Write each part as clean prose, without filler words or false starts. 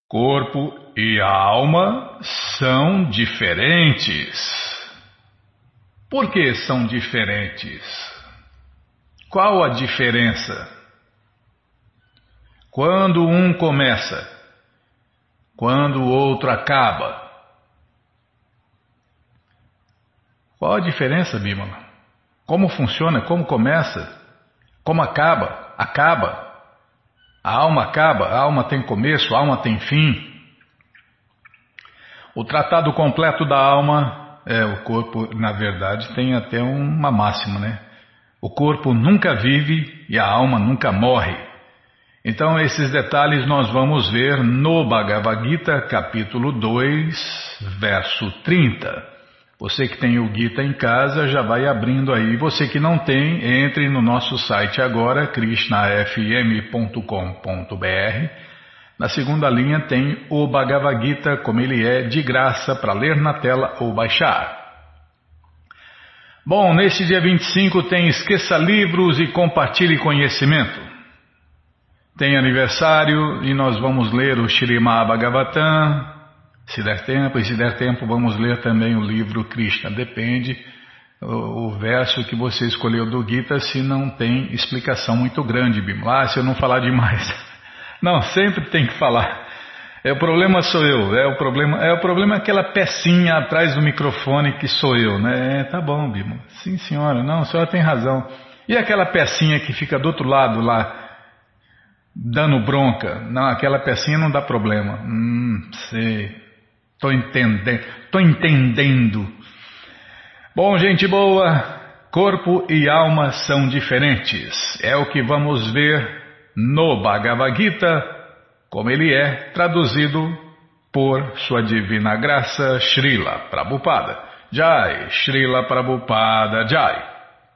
Corpo e alma são diferentes. Por que são diferentes? Qual a diferença? Quando um começa, quando o outro acaba. Qual a diferença, Bímola? Como funciona? Como começa? Como acaba? Acaba. A alma acaba, a alma tem começo, a alma tem fim. O tratado completo da alma, o corpo, na verdade, tem até uma máxima, né? O corpo nunca vive e a alma nunca morre. Então, esses detalhes nós vamos ver no Bhagavad Gita, capítulo 2, verso 30. Você que tem o Gita em casa já vai abrindo aí. Você que não tem, entre no nosso site agora, krishnafm.com.br. Na segunda linha tem o Bhagavad Gita, como ele é, de graça para ler na tela ou baixar. Bom, neste dia 25 tem Esqueça Livros e Compartilhe Conhecimento. Tem aniversário e nós vamos ler o Śrīmad Bhagavatam. Se der tempo, e se der tempo vamos ler também o livro Krishna. Depende o verso que você escolheu do Gita, se não tem explicação muito grande, Bimala. Se eu não falar demais. Não, sempre tem que falar. O problema sou eu. O problema é aquela pecinha atrás do microfone que sou eu, né? Tá bom, Bimala. Sim, senhora. Não, a senhora tem razão. E aquela pecinha que fica do outro lado lá, dando bronca? Não, aquela pecinha não dá problema. Sei. Tô entendendo. Bom, gente boa, corpo e alma são diferentes. É o que vamos ver no Bhagavad Gita, como ele é traduzido por Sua Divina Graça, Srila Prabhupada. Jai, Srila Prabhupada Jai.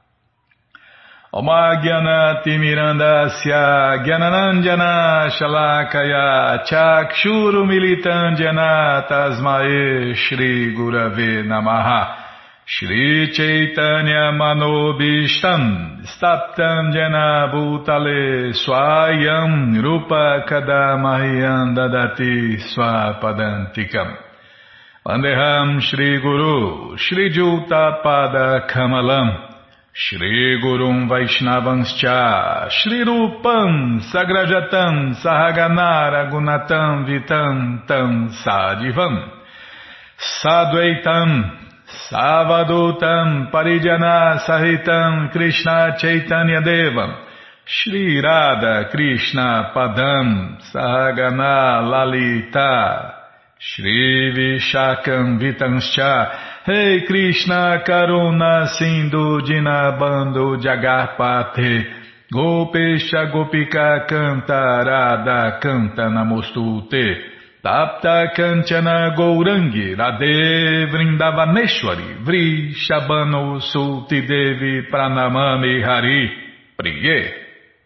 Oma Gyanati Mirandasya Gyananandjana Shalakaya Chakshuru Militandjana Tasmae Shri Gurave Namaha Shri Chaitanya Manobishtam Staptandjana Bhutale Swayam Rupa Kadamahyam Dadati Swapadantikam Vandeham Shri Guru Shri Juta Pada Kamalam Shri Gurum Vaishnavanscha Shri Rupam Sagrajatam Sahaganara Gunatam Vitam Tam Sadivam Sadvaitam Savadutam Parijana Sahitam Krishna Chaitanya Devam Shri Radha Krishna Padam Sahagana Lalita Shri Vishakam Vitanscha Rei Krishna Karuna Sindhu Dinabando Jagarpate Gopesha Gopika Canta Radha Canta Namostute Tapta Kanchana Gourangi Radhe Vrindavaneshwari Vri Shabano Sulti Devi Pranamami Hari Priye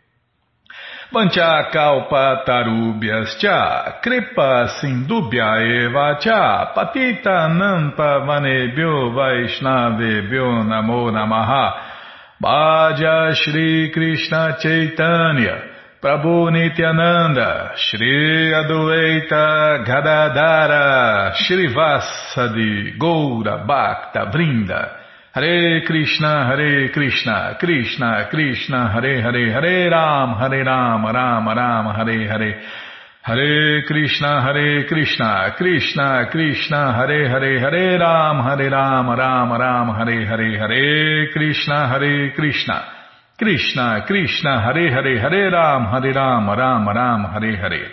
Vanchakalpa tarubhyascha kripa sindubhya eva cha patita nampa vanebhyo vaishnavebhyo namo namaha Bhaja Shri Krishna Chaitanya Prabhu Nityananda Shri Adwaita Gadadara Shri Vasadi Goura Bhakta Vrinda Hare Krishna, Krishna Krishna, Hare Hare, Hare Ram, Ram Ram, Hare Hare. Hare Krishna, Krishna Krishna, Hare Hare, Hare Ram, Ram Hare Hare. Hare Krishna, Krishna Krishna, Hare Hare, Hare Ram, Ram Hare Hare.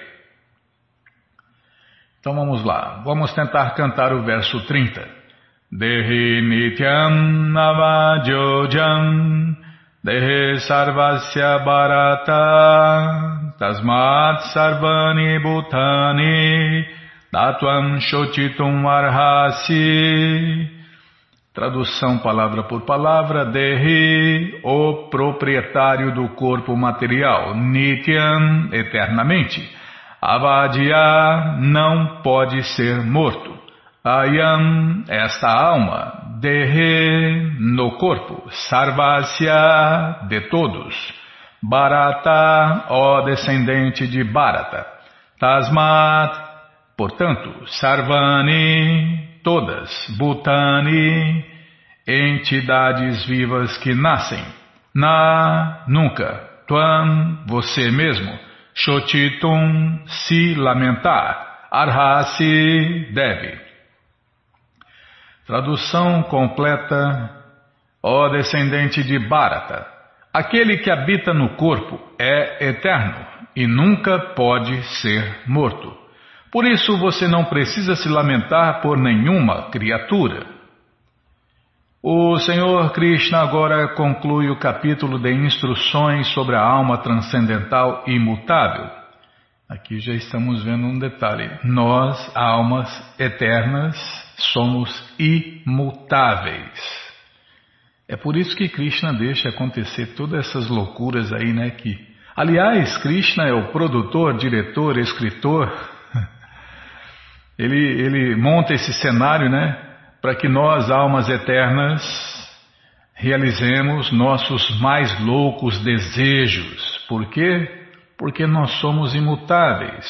Então vamos lá, vamos tentar cantar o verso 30. Dehi nityam navajojam Dehe sarvasya bharata Tasmat sarvani bhutani Tatvam shochitum arhasi. Tradução palavra por palavra. Dehi, o proprietário do corpo material. Nityam, eternamente. Avadya, não pode ser morto. Ayam, esta alma, Dehe, no corpo, Sarvasya, de todos, Bharata, ó descendente de Bharata, Tasmat, Portanto, Sarvani, todas, Bhutani, entidades vivas que nascem, Na, nunca, Tvam, você mesmo, Shochitum, se lamentar, Arhasi, deve. Tradução completa. Ó descendente de Bharata, aquele que habita no corpo é eterno e nunca pode ser morto. Por isso você não precisa se lamentar por nenhuma criatura. O Senhor Krishna agora conclui o capítulo de instruções sobre a alma transcendental imutável. Aqui já estamos vendo um detalhe. Nós, almas eternas, somos imutáveis. É por isso que Krishna deixa acontecer todas essas loucuras aí, né? Aliás, Krishna é o produtor, diretor, escritor. Ele monta esse cenário, né? Para que nós, almas eternas, realizemos nossos mais loucos desejos. Por quê? Porque nós somos imutáveis.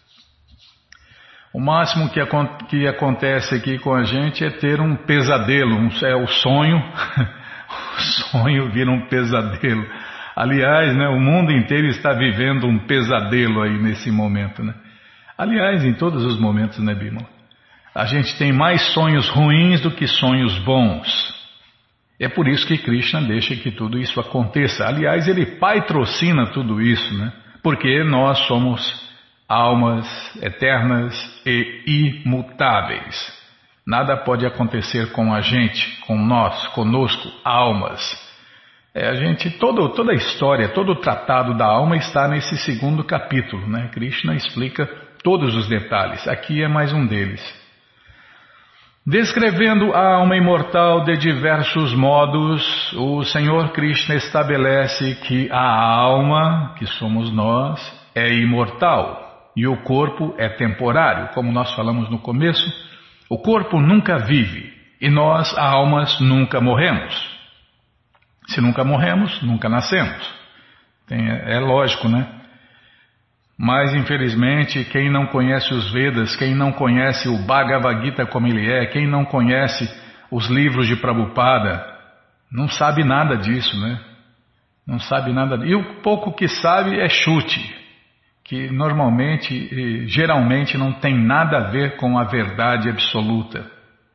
O máximo que acontece aqui com a gente é ter um pesadelo, é o sonho. O sonho vira um pesadelo. Aliás, né, o mundo inteiro está vivendo um pesadelo aí nesse momento, né? Aliás, em todos os momentos, né, Bimala? A gente tem mais sonhos ruins do que sonhos bons. É por isso que Krishna deixa que tudo isso aconteça. Aliás, ele patrocina tudo isso, né? Porque nós somos almas eternas e imutáveis. Nada pode acontecer com a gente, com nós, conosco, almas. Toda a história, todo o tratado da alma está nesse segundo capítulo, né? Krishna explica todos os detalhes. Aqui é mais um deles. Descrevendo a alma imortal de diversos modos, o Senhor Krishna estabelece que a alma, que somos nós, é imortal e o corpo é temporário, como nós falamos no começo. O corpo nunca vive e nós, almas, nunca morremos. Se nunca morremos, nunca nascemos. É lógico, né? Mas, infelizmente, quem não conhece os Vedas, quem não conhece o Bhagavad Gita como ele é, quem não conhece os livros de Prabhupada, não sabe nada disso, né? Não sabe nada. E o pouco que sabe é chute, que normalmente, geralmente, não tem nada a ver com a verdade absoluta.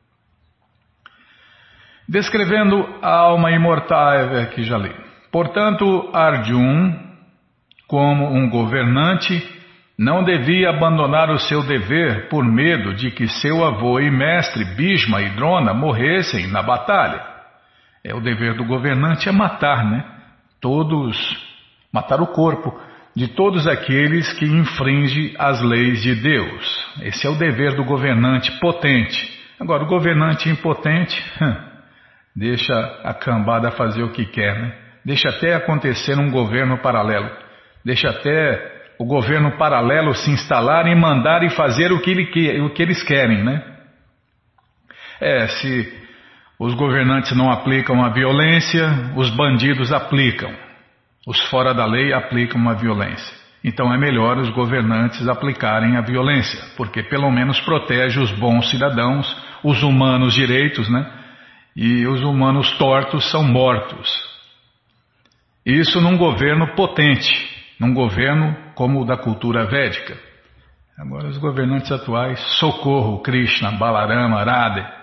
Descrevendo a alma imortal, aqui já li. Portanto, Arjuna, como um governante, não devia abandonar o seu dever por medo de que seu avô e mestre Bhishma e Drona morressem na batalha. O dever do governante é matar, né? Matar o corpo de todos aqueles que infringem as leis de Deus. Esse é o dever do governante potente. Agora, o governante impotente, deixa a cambada fazer o que quer, né? Deixa até acontecer um governo paralelo. Deixa até o governo paralelo se instalar e mandar e fazer o que eles querem, né? Se os governantes não aplicam a violência, os bandidos aplicam. Os fora da lei aplicam a violência. Então é melhor os governantes aplicarem a violência, porque pelo menos protege os bons cidadãos, os humanos direitos, né? E os humanos tortos são mortos. Isso num governo potente. Num governo como o da cultura védica. Agora os governantes atuais, socorro, Krishna, Balarama, Radha.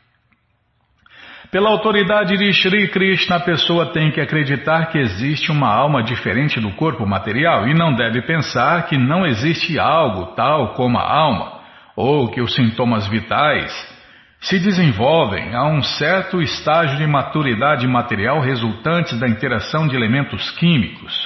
Pela autoridade de Shri Krishna, a pessoa tem que acreditar que existe uma alma diferente do corpo material e não deve pensar que não existe algo tal como a alma, ou que os sintomas vitais se desenvolvem a um certo estágio de maturidade material resultantes da interação de elementos químicos.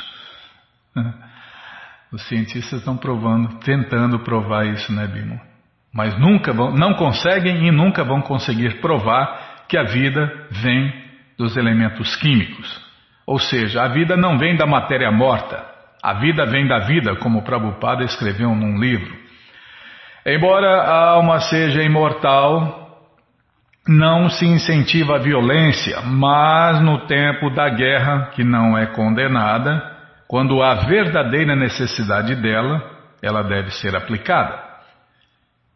Os cientistas estão tentando provar isso, né, Bimo? Mas não conseguem e nunca vão conseguir provar que a vida vem dos elementos químicos. Ou seja, a vida não vem da matéria morta, a vida vem da vida, como o Prabhupada escreveu num livro. Embora a alma seja imortal, não se incentiva a violência, mas no tempo da guerra, que não é condenada, quando há verdadeira necessidade dela, ela deve ser aplicada.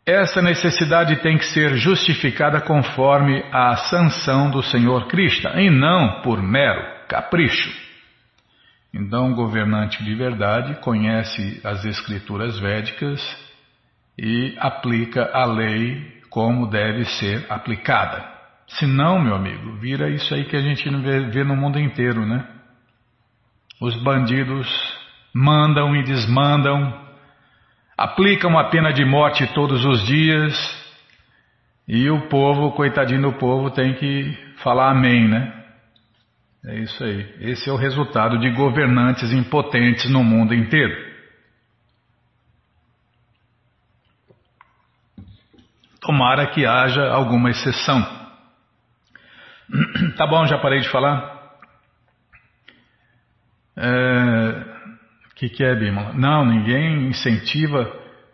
Essa necessidade tem que ser justificada conforme a sanção do Senhor Krishna e não por mero capricho. Então, o governante de verdade conhece as escrituras védicas e aplica a lei como deve ser aplicada. Se não, meu amigo, vira isso aí que a gente vê no mundo inteiro, né? Os bandidos mandam e desmandam, aplicam a pena de morte todos os dias e o povo, coitadinho do povo, tem que falar amém, né? É isso aí. Esse é o resultado de governantes impotentes no mundo inteiro. Tomara que haja alguma exceção. Tá bom, já parei de falar? O que é, Bímola? Não, ninguém incentiva,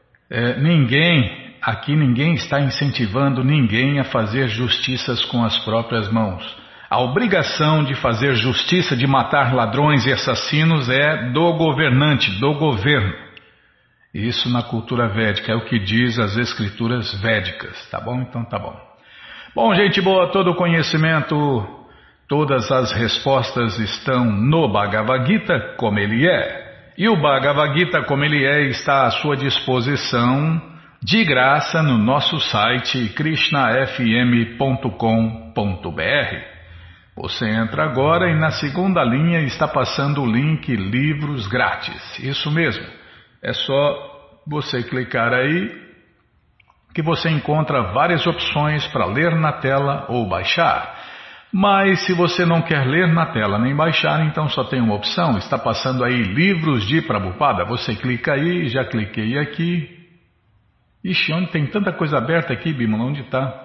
ninguém está incentivando ninguém a fazer justiças com as próprias mãos. A obrigação de fazer justiça, de matar ladrões e assassinos é do governante, do governo. Isso na cultura védica, é o que diz as escrituras védicas, tá bom? Então tá bom. Bom, gente boa, todo o conhecimento, todas as respostas estão no Bhagavad Gita como ele é. E o Bhagavad Gita como ele é está à sua disposição de graça no nosso site krishnafm.com.br. Você entra agora e na segunda linha está passando o link Livros Grátis. Isso mesmo, é só você clicar aí que você encontra várias opções para ler na tela ou baixar. Mas se você não quer ler na tela nem baixar, então só tem uma opção, está passando aí Livros de Prabhupada. Você clica aí, já cliquei aqui. Ixi, onde tem tanta coisa aberta aqui, Bímola? Onde está?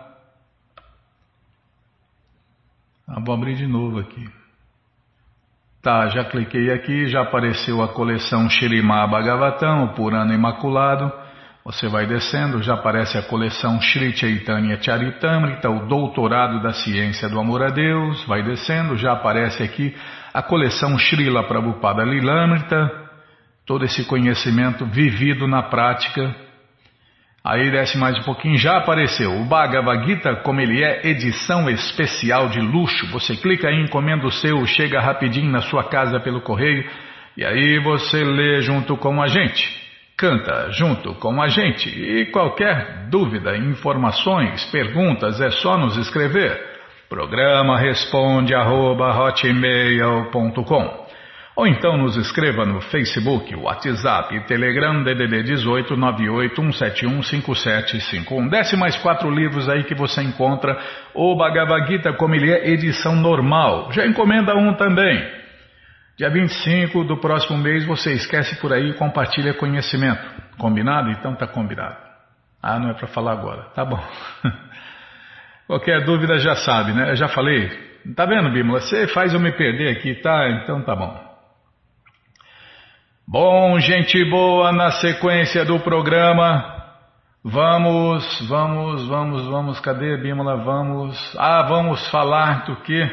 Vou abrir de novo aqui. Tá, já cliquei aqui, já apareceu a coleção Śrīmad Bhagavatam, o Purana Imaculado. Você vai descendo, já aparece a coleção Shri Chaitanya Charitamrita, o Doutorado da Ciência do Amor a Deus. Vai descendo, já aparece aqui a coleção Srila Prabhupada Lilamrita, todo esse conhecimento vivido na prática. Aí desce mais um pouquinho, já apareceu o Bhagavad Gita, como ele é, edição especial de luxo. Você clica aí, encomenda o seu, chega rapidinho na sua casa pelo correio, e aí você lê junto com a gente. Canta junto com a gente e qualquer dúvida, informações, perguntas é só nos escrever. Programa responde@hotmail.com ou então nos escreva no Facebook, WhatsApp, Telegram, DDD 18 981715751. Desce mais 4 livros aí que você encontra o Bhagavad Gita como ele é, edição normal. Já encomenda um também. Dia 25 do próximo mês você esquece por aí e compartilha conhecimento. Combinado? Então tá combinado. Não é para falar agora. Tá bom. Qualquer dúvida já sabe, né? Eu já falei. Tá vendo, Bímola? Você faz eu me perder aqui, tá? Então tá bom. Bom, gente boa, na sequência do programa, vamos, cadê, Bímola? Vamos falar do quê?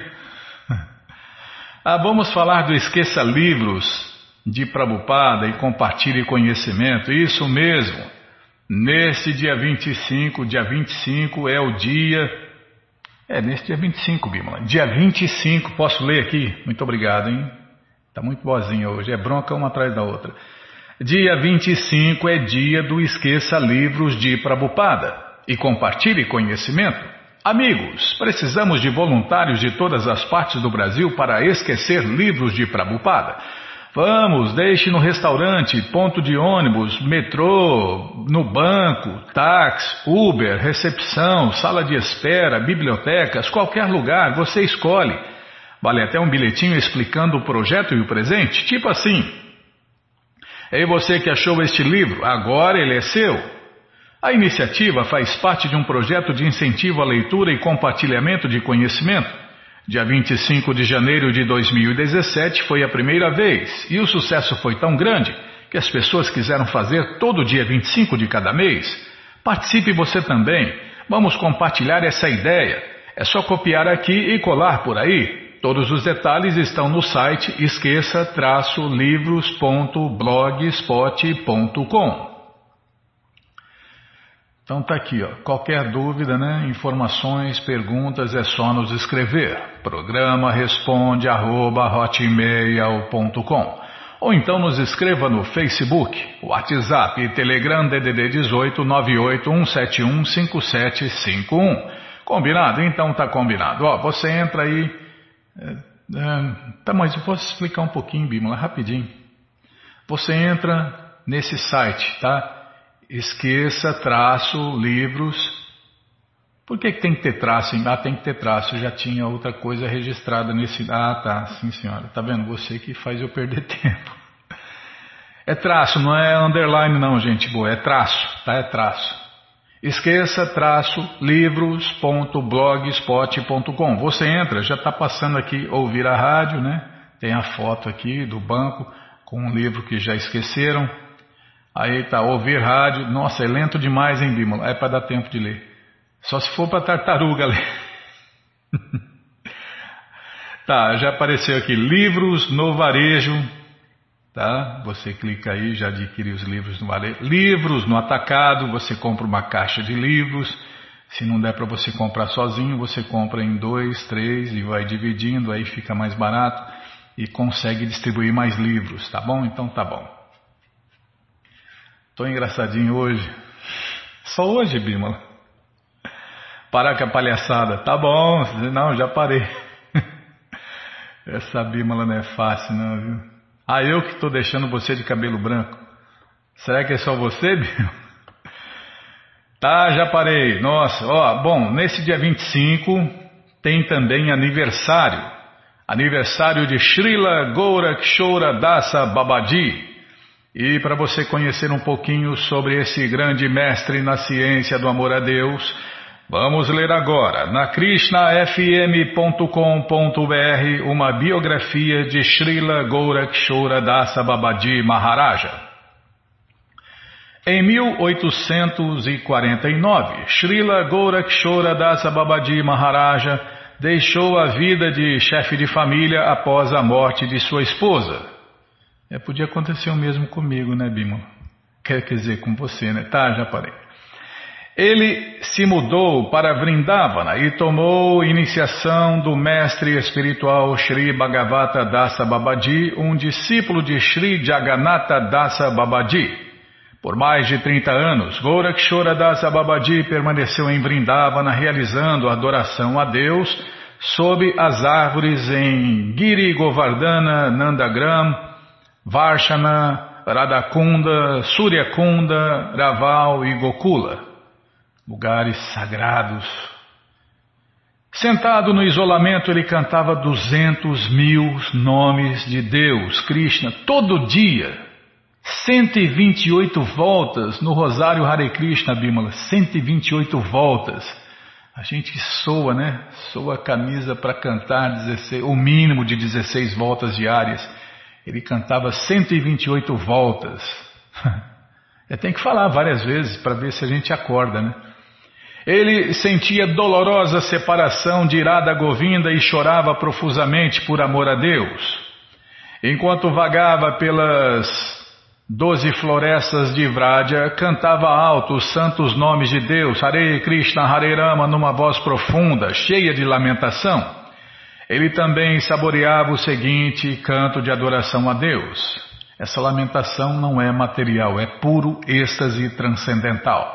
Vamos falar do Esqueça Livros de Prabhupada e Compartilhe Conhecimento. Isso mesmo. Nesse dia 25 é o dia... nesse dia 25, Bímola. Dia 25, posso ler aqui? Muito obrigado, hein? Tá muito boazinha hoje, é bronca uma atrás da outra. Dia 25 é dia do Esqueça Livros de Prabhupada e Compartilhe Conhecimento. Amigos, precisamos de voluntários de todas as partes do Brasil para esquecer livros de Prabhupada. Vamos, deixe no restaurante, ponto de ônibus, metrô, no banco, táxi, Uber, recepção, sala de espera, bibliotecas, qualquer lugar, você escolhe. Vale até um bilhetinho explicando o projeto e o presente, tipo assim. Ei, você que achou este livro, agora ele é seu. A iniciativa faz parte de um projeto de incentivo à leitura e compartilhamento de conhecimento. Dia 25 de janeiro de 2017 foi a primeira vez e o sucesso foi tão grande que as pessoas quiseram fazer todo dia 25 de cada mês. Participe você também. Vamos compartilhar essa ideia. É só copiar aqui e colar por aí. Todos os detalhes estão no site esqueça-livros.blogspot.com. Então tá aqui, ó. Qualquer dúvida, né? Informações, perguntas, é só nos escrever. Programa responde@hotmail.com. Ou então nos escreva no Facebook, WhatsApp e Telegram DDD 18 981715751. Combinado? Então tá combinado. Ó, você entra aí. Tá, mas eu posso explicar um pouquinho, Bímola, rapidinho. Você entra nesse site, tá? Esqueça traço livros. Por que tem que ter traço? Tem que ter traço. Já tinha outra coisa registrada nesse. Tá, sim senhora. Tá vendo? Você que faz eu perder tempo. É traço, não é underline não, gente boa. É traço, tá? É traço. Esqueça traço livros.blogspot.com. Você entra, já está passando aqui ouvir a rádio, né? Tem a foto aqui do banco com um livro que já esqueceram. Aí tá, ouvir rádio. Nossa, é lento demais, hein, Bímola? É para dar tempo de ler. Só se for para tartaruga ler. Tá, já apareceu aqui livros no varejo. Tá? Você clica aí, já adquire os livros no varejo. Livros no atacado, você compra uma caixa de livros. Se não der para você comprar sozinho, você compra em 2, 3 e vai dividindo, aí fica mais barato e consegue distribuir mais livros, tá bom? Então tá bom. Tô engraçadinho hoje. Só hoje, Bímola. Parar com a palhaçada. Tá bom, não, já parei. Essa Bímola não é fácil não, viu? Eu que tô deixando você de cabelo branco. Será que é só você, Bímola? Tá, já parei. Nossa, bom, nesse dia 25 tem também aniversário. Aniversário de Srila Gorakshora Dasa Babaji. E para você conhecer um pouquinho sobre esse grande mestre na ciência do amor a Deus, vamos ler agora na krishnafm.com.br uma biografia de Srila Gorakshora Dasa Babaji Maharaja. Em 1849, Srila Gorakshora Dasa Babaji Maharaja deixou a vida de chefe de família após a morte de sua esposa. Podia acontecer o mesmo comigo, né, Bímola? Quer dizer, com você, né? Tá, já parei. Ele se mudou para Vrindavana e tomou iniciação do mestre espiritual Sri Bhagavata Dasa Babaji, um discípulo de Sri Jagannatha Dasa Babaji. Por mais de 30 anos, Gorakshora Dasa Babaji permaneceu em Vrindavana realizando adoração a Deus sob as árvores em Giri Govardhana, Nandagram, Varshana, Radhakunda, Suryakunda, Raval e Gokula, lugares sagrados. Sentado no isolamento, ele cantava 200.000 nomes de Deus, Krishna, todo dia. 128 voltas no Rosário Hare Krishna, Bímola, 128 voltas. A gente soa, né? Soa a camisa para cantar 16, o mínimo de 16 voltas diárias. Ele cantava 128 voltas. Tem que falar várias vezes para ver se a gente acorda, né? Ele sentia dolorosa separação de Radha Govinda e chorava profusamente por amor a Deus. Enquanto vagava pelas 12 florestas de Vraja, cantava alto os santos nomes de Deus, Hare Krishna, Hare Rama, numa voz profunda, cheia de lamentação. Ele também saboreava o seguinte canto de adoração a Deus. Essa lamentação não é material, é puro êxtase transcendental.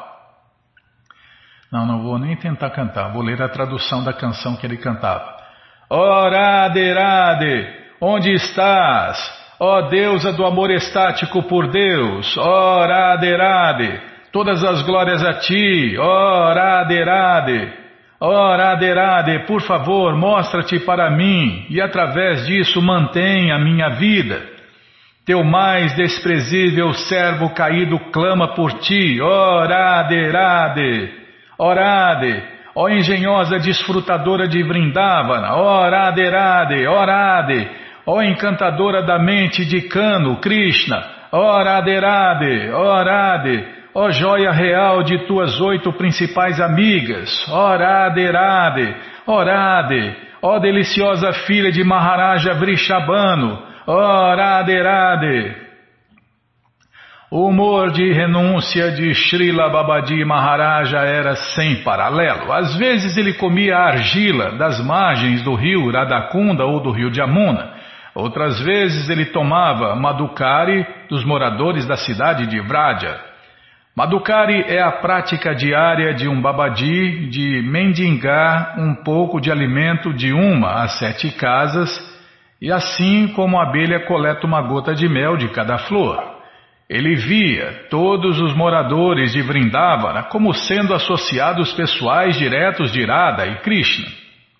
Não vou nem tentar cantar, vou ler a tradução da canção que ele cantava. Ó Radhe Radhe, onde estás? Ó deusa do amor estático por Deus, ó Radhe Radhe, todas as glórias a ti, ó Radhe Radhe. Ó Radhe Radhe, por favor, mostra-te para mim e através disso mantém a minha vida. Teu mais desprezível servo caído clama por ti, ó Radhe Radhe. Ó Radhe, ó engenhosa desfrutadora de Vrindavana, ó Radhe Radhe, ó Radhe, ó encantadora da mente de Kano, Krishna, ó Radhe Radhe, ó Radhe. Ó joia real de tuas 8 principais amigas, ó Radhe Radhe, ó Radhe, ó deliciosa filha de Maharaja Vrishabhanu, ó Radhe Radhe. O humor de renúncia de Srila Babaji Maharaja era sem paralelo. Às vezes ele comia a argila das margens do rio Radhakunda ou do rio Jamuna. Outras vezes ele tomava madhukari dos moradores da cidade de Vraja. Madhukari é a prática diária de um Babaji de mendigar um pouco de alimento de 1 a 7 casas, e assim como a abelha coleta uma gota de mel de cada flor. Ele via todos os moradores de Vrindavana como sendo associados pessoais diretos de Radha e Krishna.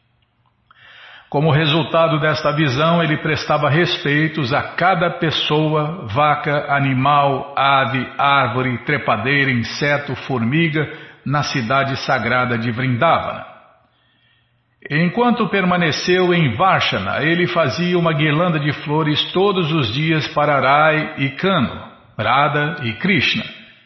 Como resultado desta visão, ele prestava respeitos a cada pessoa, vaca, animal, ave, árvore, trepadeira, inseto, formiga, na cidade sagrada de Vrindavana. Enquanto permaneceu em Varshana, ele fazia uma guirlanda de flores todos os dias para Rai e Kanu, Radha e Krishna.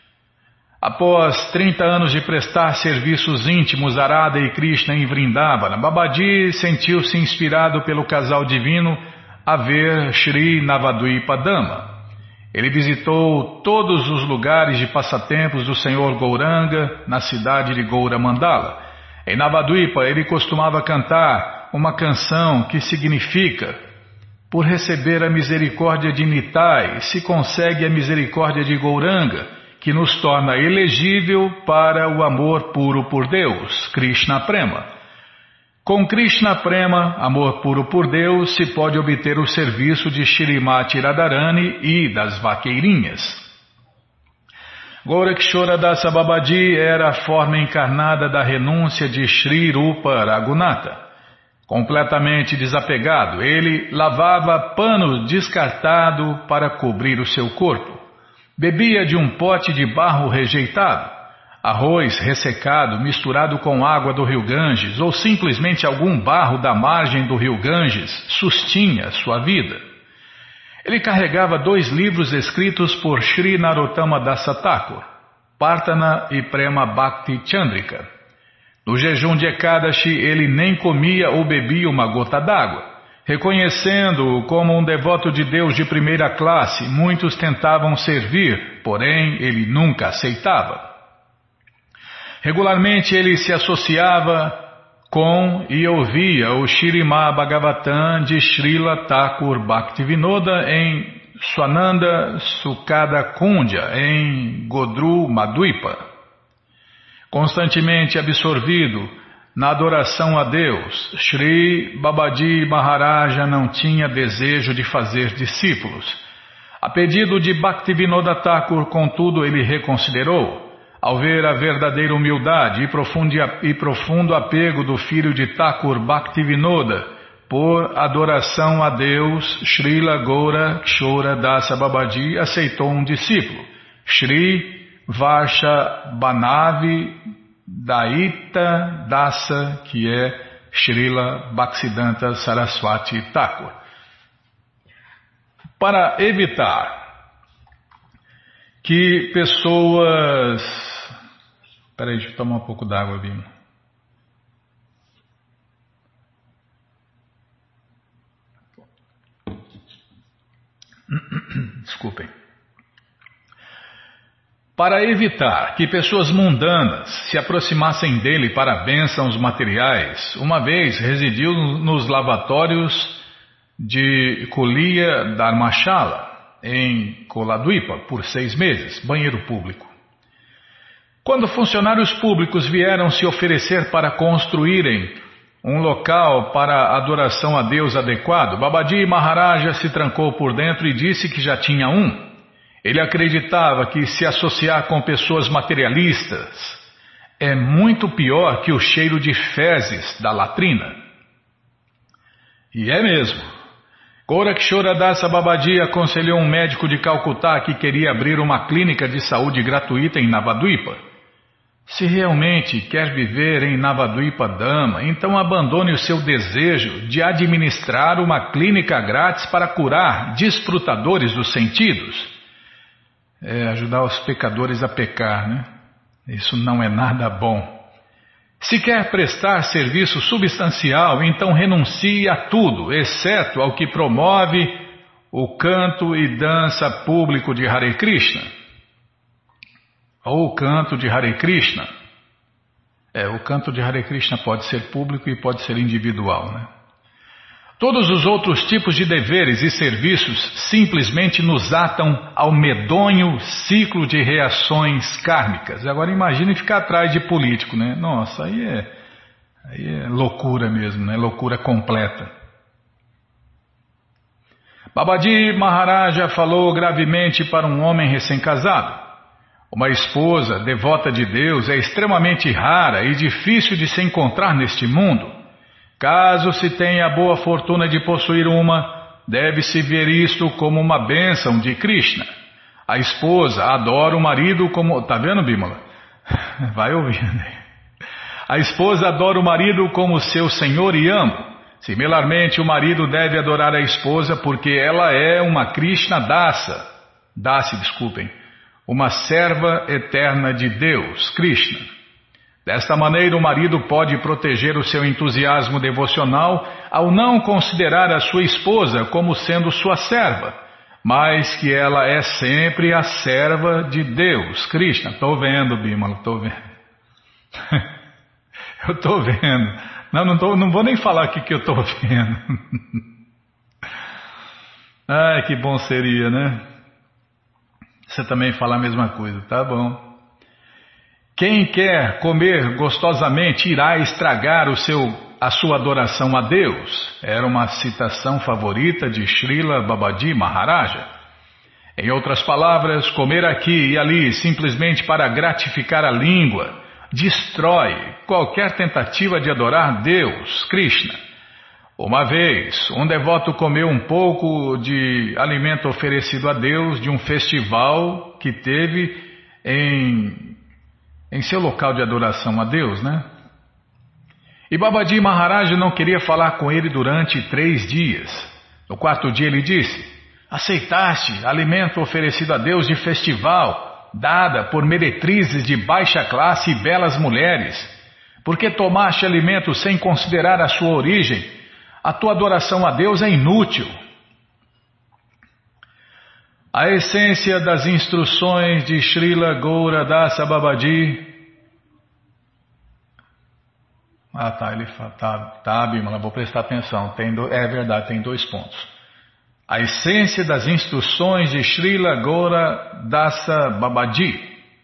Após 30 anos de prestar serviços íntimos a Radha e Krishna em Vrindavana, Babaji sentiu-se inspirado pelo casal divino a ver Shri Navadvipa Dama. Ele visitou todos os lugares de passatempos do Senhor Gauranga na cidade de Gauramandala. Em Navadvipa ele costumava cantar uma canção que significa: por receber a misericórdia de Nitai, se consegue a misericórdia de Gauranga, que nos torna elegível para o amor puro por Deus, Krishna Prema. Com Krishna Prema, amor puro por Deus, se pode obter o serviço de Shrimati Radharani e das vaqueirinhas. Gorakshora Dasa Babaji era a forma encarnada da renúncia de Shri Rupa Raghunatha. Completamente desapegado, ele lavava pano descartado para cobrir o seu corpo. Bebia de um pote de barro rejeitado, arroz ressecado misturado com água do rio Ganges ou simplesmente algum barro da margem do rio Ganges sustinha sua vida. Ele carregava 2 livros escritos por Sri Narottama Dasa Thakur, Partana e Prema Bhakti Chandrika. No jejum de Ekadashi, ele nem comia ou bebia uma gota d'água. Reconhecendo-o como um devoto de Deus de primeira classe, muitos tentavam servir, porém ele nunca aceitava. Regularmente ele se associava com e ouvia o Shrimad Bhagavatam de Srila Thakur Bhaktivinoda em Swananda Sukada Kundya, em Godru Madhvipa. Constantemente absorvido na adoração a Deus, Shri Babaji Maharaja não tinha desejo de fazer discípulos. A pedido de Bhaktivinoda Thakur, contudo, ele reconsiderou. Ao ver a verdadeira humildade e profundo apego do filho de Thakur Bhaktivinoda por adoração a Deus, Srila Gorakshora Dasa Babaji aceitou um discípulo, Shri Varsha Banavi Daita Dasa, que é Srila Bhaktisiddhanta Saraswati Thakur. Para evitar que pessoas... Espera aí, deixa eu tomar um pouco d'água, Bima. Desculpem. Para evitar que pessoas mundanas se aproximassem dele para bênçãos materiais, uma vez residiu nos lavatórios de Kuliya Dharmashala, em Koladvipa, por 6 meses, banheiro público. Quando funcionários públicos vieram se oferecer para construírem um local para adoração a Deus adequado, Babaji Maharaja se trancou por dentro e disse que já tinha um. Ele acreditava que se associar com pessoas materialistas é muito pior que o cheiro de fezes da latrina. E é mesmo. Gorakshora Dasa Babaji aconselhou um médico de Calcutá que queria abrir uma clínica de saúde gratuita em Navadvipa. Se realmente quer viver em Navadvipa Dama, então abandone o seu desejo de administrar uma clínica grátis para curar desfrutadores dos sentidos. Ajudar os pecadores a pecar, né? Isso não é nada bom. Se quer prestar serviço substancial, então renuncie a tudo, exceto ao que promove o canto e dança público de Hare Krishna. ou o canto de Hare Krishna. O canto de Hare Krishna pode ser público e pode ser individual, né? Todos os outros tipos de deveres e serviços simplesmente nos atam ao medonho ciclo de reações kármicas. Agora imagine ficar atrás de político, né? Nossa, aí é loucura mesmo, né? Loucura completa. Babaji Maharaja falou gravemente para um homem recém-casado. Uma esposa devota de Deus é extremamente rara e difícil de se encontrar neste mundo. Caso se tenha a boa fortuna de possuir uma, deve-se ver isto como uma bênção de Krishna. A esposa adora o marido como... Tá vendo, Bimala? Vai ouvindo. A esposa adora o marido como seu senhor e amo. Similarmente, o marido deve adorar a esposa porque ela é uma Krishna Dasa. Uma serva eterna de Deus, Krishna. Desta maneira, o marido pode proteger o seu entusiasmo devocional ao não considerar a sua esposa como sendo sua serva, mas que ela é sempre a serva de Deus, Krishna. Estou vendo, Bimala, estou vendo. Eu estou vendo. Não vou nem falar aqui que eu estou vendo. Ai, que bom seria, né? Você também fala a mesma coisa, tá bom. Quem quer comer gostosamente irá estragar a sua adoração a Deus. Era uma citação favorita de Srila Babaji Maharaja. Em outras palavras, comer aqui e ali simplesmente para gratificar a língua destrói qualquer tentativa de adorar Deus, Krishna. Uma vez, um devoto comeu um pouco de alimento oferecido a Deus de um festival que teve em seu local de adoração a Deus, né? E Babaji Maharaj não queria falar com ele durante 3 dias. No 4º dia ele disse: aceitaste alimento oferecido a Deus de festival, dada por meretrizes de baixa classe e belas mulheres. Por que tomaste alimento sem considerar a sua origem? A tua adoração a Deus é inútil. A essência das instruções de Srila Gauradasa Babaji. Ele fala, Bimala, vou prestar atenção. É verdade, tem 2 pontos. A essência das instruções de Srila Gauradasa Babaji.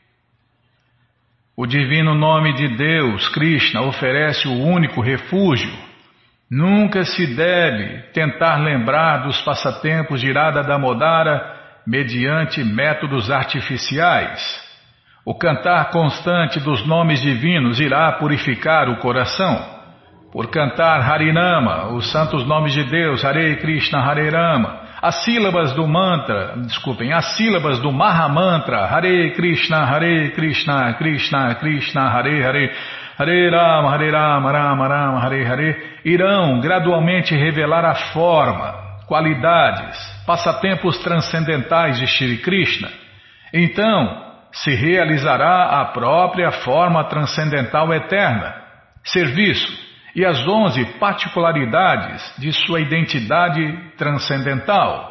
O divino nome de Deus, Krishna, oferece o único refúgio. Nunca se deve tentar lembrar dos passatempos de Radha Damodara mediante métodos artificiais. O cantar constante dos nomes divinos irá purificar o coração. Por cantar Harinama, os santos nomes de Deus, Hare Krishna, Hare Rama, as sílabas do Mahamantra, Hare Krishna, Krishna Krishna, Hare Hare, Hare Rama, Rama Rama, Hare Hare, irão gradualmente revelar a forma, qualidades, passatempos transcendentais de Shri Krishna. Então, se realizará a própria forma transcendental eterna, serviço e as 11 particularidades de sua identidade transcendental.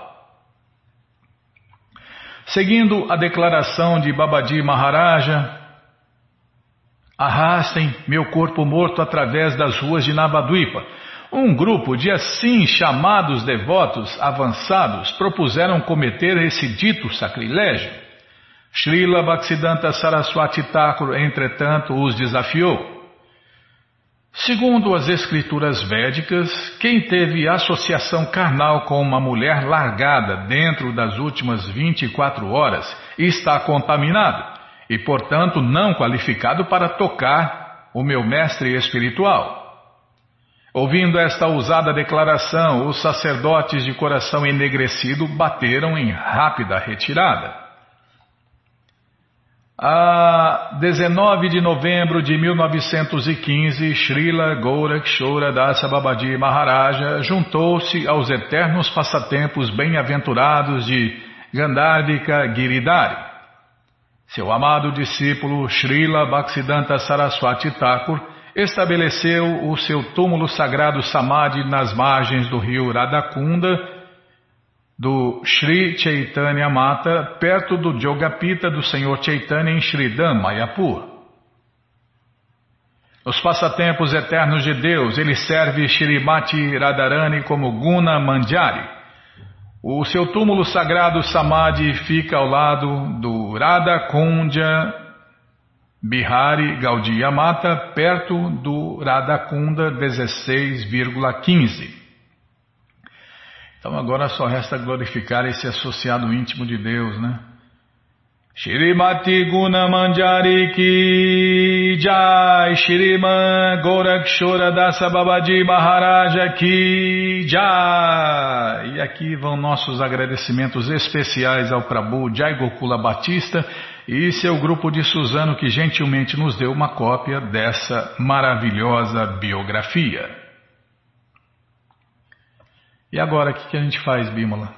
Seguindo a declaração de Babaji Maharaja, arrastem meu corpo morto através das ruas de Navadvipa. Um grupo de assim chamados devotos avançados propuseram cometer esse dito sacrilégio. Srila Bhaktisiddhanta Saraswati Thakur, entretanto, os desafiou. Segundo as escrituras védicas, quem teve associação carnal com uma mulher largada dentro das últimas 24 horas está contaminado e, portanto, não qualificado para tocar o meu mestre espiritual. Ouvindo esta ousada declaração, os sacerdotes de coração enegrecido bateram em rápida retirada. A 19 de novembro de 1915, Srila Gaurakshora Dasa Babaji Maharaja juntou-se aos eternos passatempos bem-aventurados de Gandharvika Giridhari. Seu amado discípulo Srila Bhaktisiddhanta Saraswati Thakur estabeleceu o seu túmulo sagrado Samadhi nas margens do rio Radhakunda do Sri Chaitanya Mata, perto do Jogapita do Senhor Chaitanya em Sridham, Mayapur. Os passatempos eternos de Deus, ele serve Shrimati Radharani como Guna Manjari. O seu túmulo sagrado Samadhi fica ao lado do Radha Kundya Bihari Gaudiya Mata, perto do Radha Kunda 16,15. Então agora só resta glorificar esse associado íntimo de Deus, né? Shrimati Guna Manjari Ki Jai, Shriman Gorakshora Dasa Babaji Maharaja Ki Jai. E aqui vão nossos agradecimentos especiais ao Prabhu Jai Gokula Batista e seu grupo de Suzano que gentilmente nos deu uma cópia dessa maravilhosa biografia. E agora, o que a gente faz, Bimala?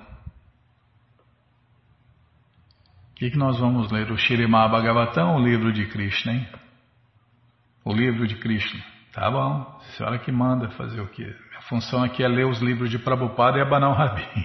O que nós vamos ler? O Śrīmad Bhagavatam ou o livro de Krishna, hein? O livro de Krishna. Tá bom, a senhora que manda fazer o quê? Minha função aqui é ler os livros de Prabhupada e abanar o rabinho.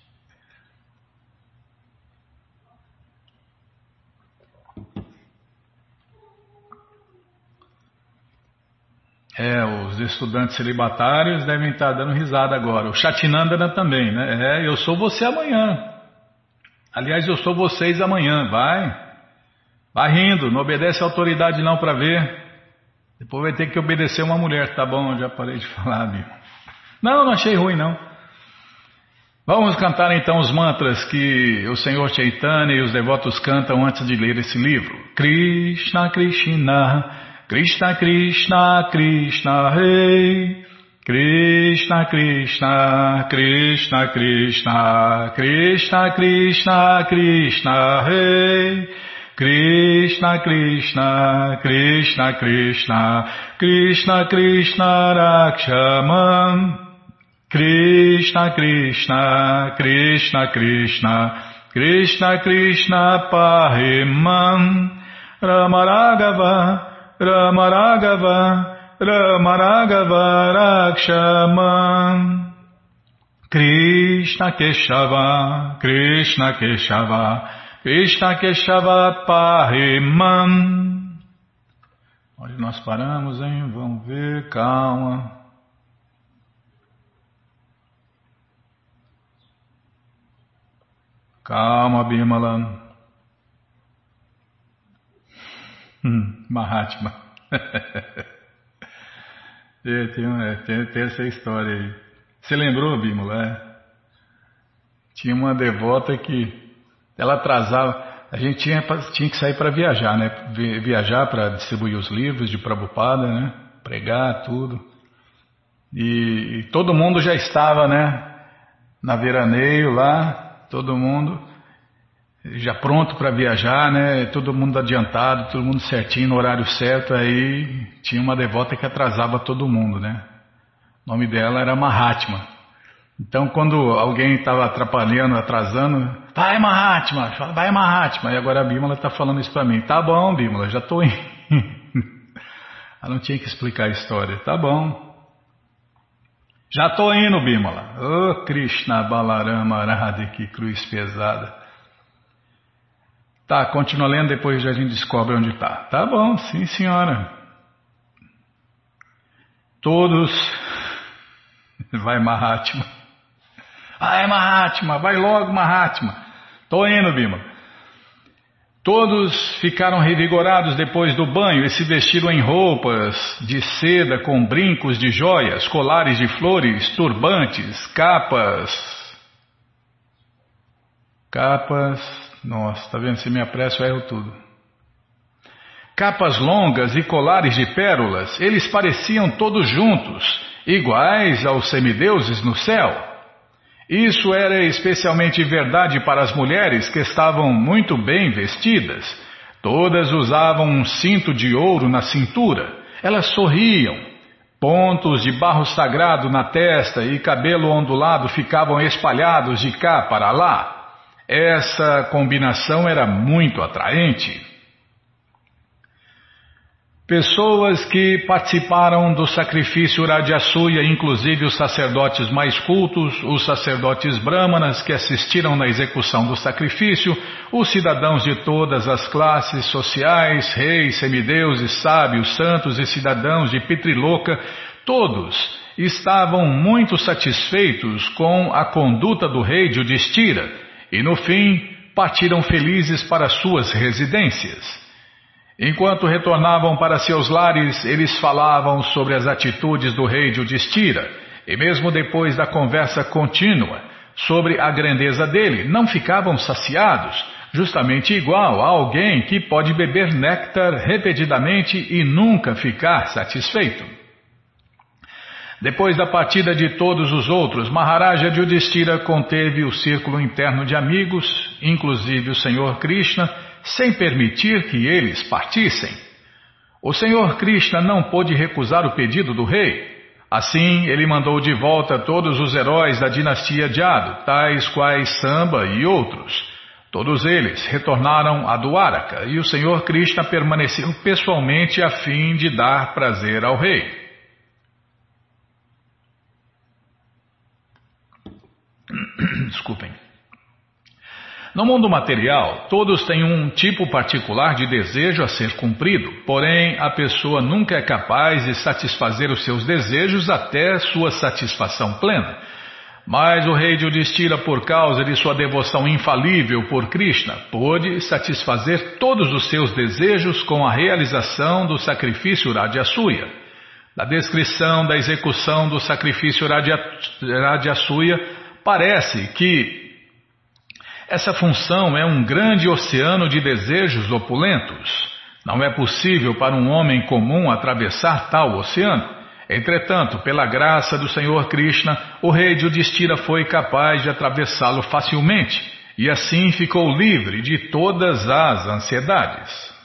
Os estudantes celibatários devem estar dando risada agora. O Chatinandana também, né? Eu sou você amanhã. Aliás, eu sou vocês amanhã. Vai rindo, não obedece a autoridade não para ver. Depois vai ter que obedecer uma mulher. Tá bom, eu já parei de falar, amigo. Não achei ruim não. Vamos cantar então os mantras que o Senhor Chaitanya e os devotos cantam antes de ler esse livro. Krishna Krishna Krishna Krishna Krishna Rei, Krishna Krishna Krishna Krishna Krishna Krishna Krishna Rei, Krishna Krishna Krishna Krishna Krishna Krishna Rakshaman, Krishna Krishna Krishna Krishna Krishna Krishna Pahimam, Rama Raghava Rama Raghava Rama Raghava Rakshaman, Krishna Keshava Krishna Keshava Krishna Keshava Pahimam. Onde nós paramos, hein? Vamos ver, calma. Calma, Bimala. Mahatma. Tem essa história aí. Você lembrou, Bimala? Tinha uma devota que ela atrasava. A gente tinha que sair para viajar, né? Viajar para distribuir os livros de Prabhupada, né? Pregar, tudo. E todo mundo já estava, né? Na veraneio lá, todo mundo já pronto para viajar, né? Todo mundo adiantado, todo mundo certinho, no horário certo. Aí tinha uma devota que atrasava todo mundo, né? O nome dela era Mahatma. Então quando alguém estava atrapalhando, atrasando, vai Mahatma, vai Mahatma. E agora a Bimala está falando isso para mim. Tá bom, Bimala, já estou indo. Ela não tinha que explicar a história. Tá bom. Já estou indo, Bimala. Oh, Krishna Balarama Radha, que cruz pesada. Tá, continua lendo, depois a gente descobre onde está. Tá bom, sim senhora. Todos... Vai Mahatma. Ai Mahatma, vai logo Mahatma. Tô indo, Bima. Todos ficaram revigorados depois do banho e se vestiram em roupas de seda com brincos de joias, colares de flores, turbantes, capas... Nossa, tá vendo? Se me apresso, eu erro tudo. Capas longas e colares de pérolas, eles pareciam todos juntos, iguais aos semideuses no céu. Isso era especialmente verdade para as mulheres que estavam muito bem vestidas. Todas usavam um cinto de ouro na cintura. Elas sorriam. Pontos de barro sagrado na testa e cabelo ondulado ficavam espalhados de cá para lá. Essa combinação era muito atraente. Pessoas que participaram do sacrifício Radyasuya, inclusive os sacerdotes mais cultos, os sacerdotes brahmanas que assistiram na execução do sacrifício, os cidadãos de todas as classes sociais, reis, semideuses, sábios, santos e cidadãos de Pitriloka, todos estavam muito satisfeitos com a conduta do rei Yudhishthira e no fim partiram felizes para suas residências. Enquanto retornavam para seus lares, eles falavam sobre as atitudes do rei Yudhishthira, e mesmo depois da conversa contínua sobre a grandeza dele, não ficavam saciados, justamente igual a alguém que pode beber néctar repetidamente e nunca ficar satisfeito. Depois da partida de todos os outros, Maharaja Yudhishthira conteve o círculo interno de amigos, inclusive o Senhor Krishna, sem permitir que eles partissem. O Senhor Krishna não pôde recusar o pedido do rei. Assim, ele mandou de volta todos os heróis da dinastia Jadu, tais quais Samba e outros. Todos eles retornaram a Dwaraka e o Senhor Krishna permaneceu pessoalmente a fim de dar prazer ao rei. Desculpem. No mundo material, todos têm um tipo particular de desejo a ser cumprido, porém a pessoa nunca é capaz de satisfazer os seus desejos até sua satisfação plena. Mas o rei Yudhishthira, por causa de sua devoção infalível por Krishna, pôde satisfazer todos os seus desejos com a realização do sacrifício Radyasuya. Da descrição da execução do sacrifício Radyasuya, parece que essa função é um grande oceano de desejos opulentos. Não é possível para um homem comum atravessar tal oceano. Entretanto, pela graça do Senhor Krishna, o rei Yudhishthira foi capaz de atravessá-lo facilmente e assim ficou livre de todas as ansiedades.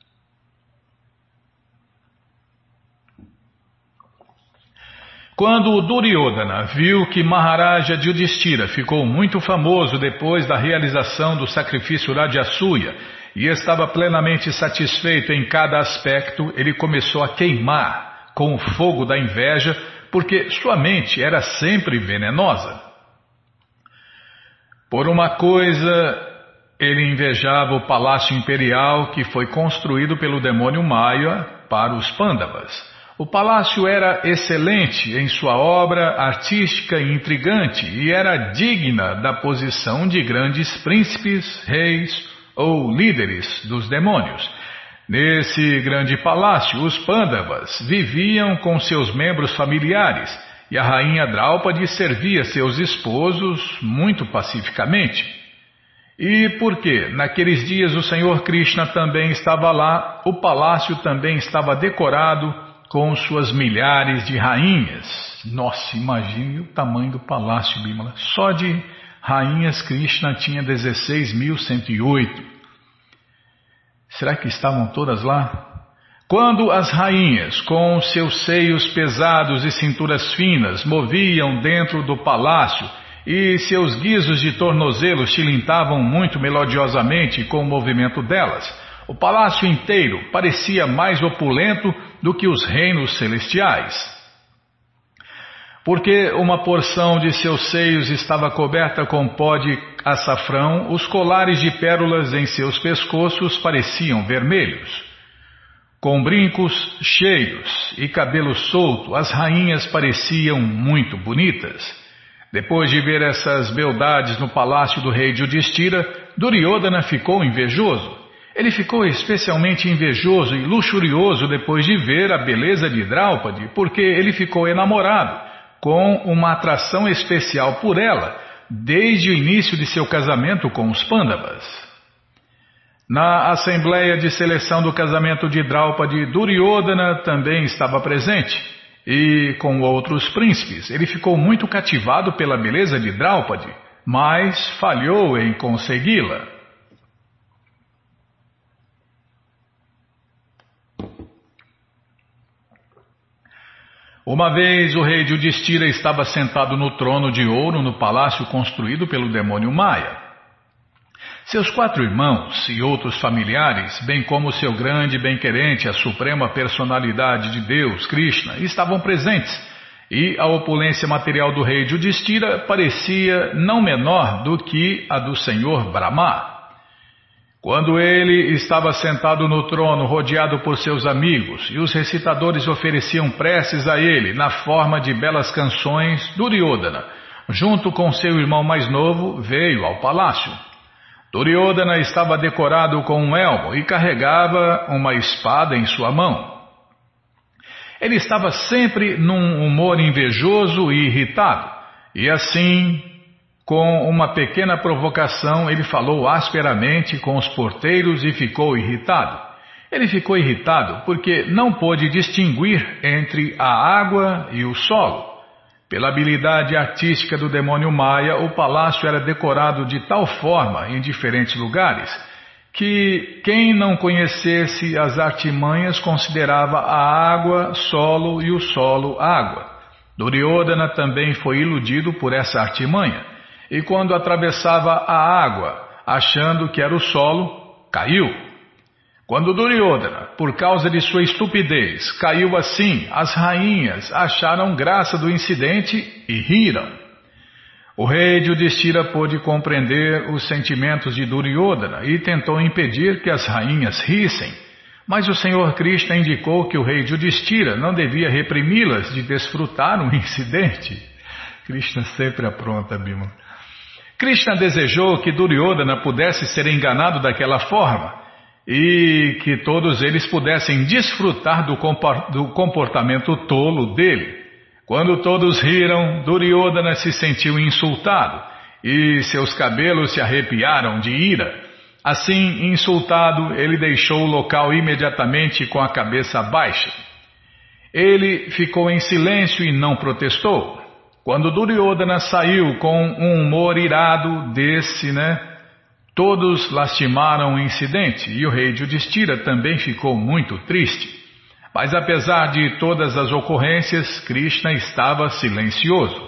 Quando o Duryodhana viu que Maharaja Yudhishthira ficou muito famoso depois da realização do sacrifício Radyasuya e estava plenamente satisfeito em cada aspecto, ele começou a queimar com o fogo da inveja, porque sua mente era sempre venenosa. Por uma coisa, ele invejava o palácio imperial que foi construído pelo demônio Maya para os Pandavas. O palácio era excelente em sua obra artística e intrigante e era digna da posição de grandes príncipes, reis ou líderes dos demônios. Nesse grande palácio, os Pandavas viviam com seus membros familiares e a rainha Draupadi servia seus esposos muito pacificamente. E porque naqueles dias o Senhor Krishna também estava lá, o palácio também estava decorado com suas milhares de rainhas. Nossa, imagine o tamanho do palácio, Bimala. Só de rainhas Krishna tinha 16.108. Será que estavam todas lá? Quando as rainhas, com seus seios pesados e cinturas finas, moviam dentro do palácio e seus guizos de tornozelos tilintavam muito melodiosamente com o movimento delas, o palácio inteiro parecia mais opulento do que os reinos celestiais. Porque uma porção de seus seios estava coberta com pó de açafrão, os colares de pérolas em seus pescoços pareciam vermelhos. Com brincos cheios e cabelo solto, as rainhas pareciam muito bonitas. Depois de ver essas beldades no palácio do rei Yudhishthira, Duryodhana ficou invejoso. Ele ficou especialmente invejoso e luxurioso depois de ver a beleza de Draupadi, porque ele ficou enamorado, com uma atração especial por ela, desde o início de seu casamento com os Pandavas. Na assembleia de seleção do casamento de Draupadi, Duryodhana também estava presente, e com outros príncipes. Ele ficou muito cativado pela beleza de Draupadi, mas falhou em consegui-la. Uma vez o rei Yudhishthira estava sentado no trono de ouro no palácio construído pelo demônio Maya. Seus 4 irmãos e outros familiares, bem como seu grande bem-querente, a suprema personalidade de Deus, Krishna, estavam presentes, e a opulência material do rei Yudhishthira parecia não menor do que a do senhor Brahma. Quando ele estava sentado no trono, rodeado por seus amigos, e os recitadores ofereciam preces a ele na forma de belas canções, Duryodhana, junto com seu irmão mais novo, veio ao palácio. Duryodhana estava decorado com um elmo e carregava uma espada em sua mão. Ele estava sempre num humor invejoso e irritado, e assim, com uma pequena provocação, ele falou asperamente com os porteiros e ficou irritado. Ele ficou irritado porque não pôde distinguir entre a água e o solo. Pela habilidade artística do demônio Maya, o palácio era decorado de tal forma em diferentes lugares que quem não conhecesse as artimanhas considerava a água solo e o solo água. Duryodhana também foi iludido por essa artimanha e quando atravessava a água, achando que era o solo, caiu. Quando Duryodhana, por causa de sua estupidez, caiu assim, as rainhas acharam graça do incidente e riram. O rei Yudhishthira pôde compreender os sentimentos de Duryodhana e tentou impedir que as rainhas rissem, mas o Senhor Krishna indicou que o rei Yudhishthira não devia reprimi-las de desfrutar um incidente. Krishna sempre apronta, Bima. Krishna desejou que Duryodhana pudesse ser enganado daquela forma e que todos eles pudessem desfrutar do comportamento tolo dele. Quando todos riram, Duryodhana se sentiu insultado e seus cabelos se arrepiaram de ira. Assim, insultado, ele deixou o local imediatamente com a cabeça baixa. Ele ficou em silêncio e não protestou. Quando Duryodhana saiu com um humor irado todos lastimaram o incidente e o rei Yudhishthira também ficou muito triste. Mas apesar de todas as ocorrências, Krishna estava silencioso.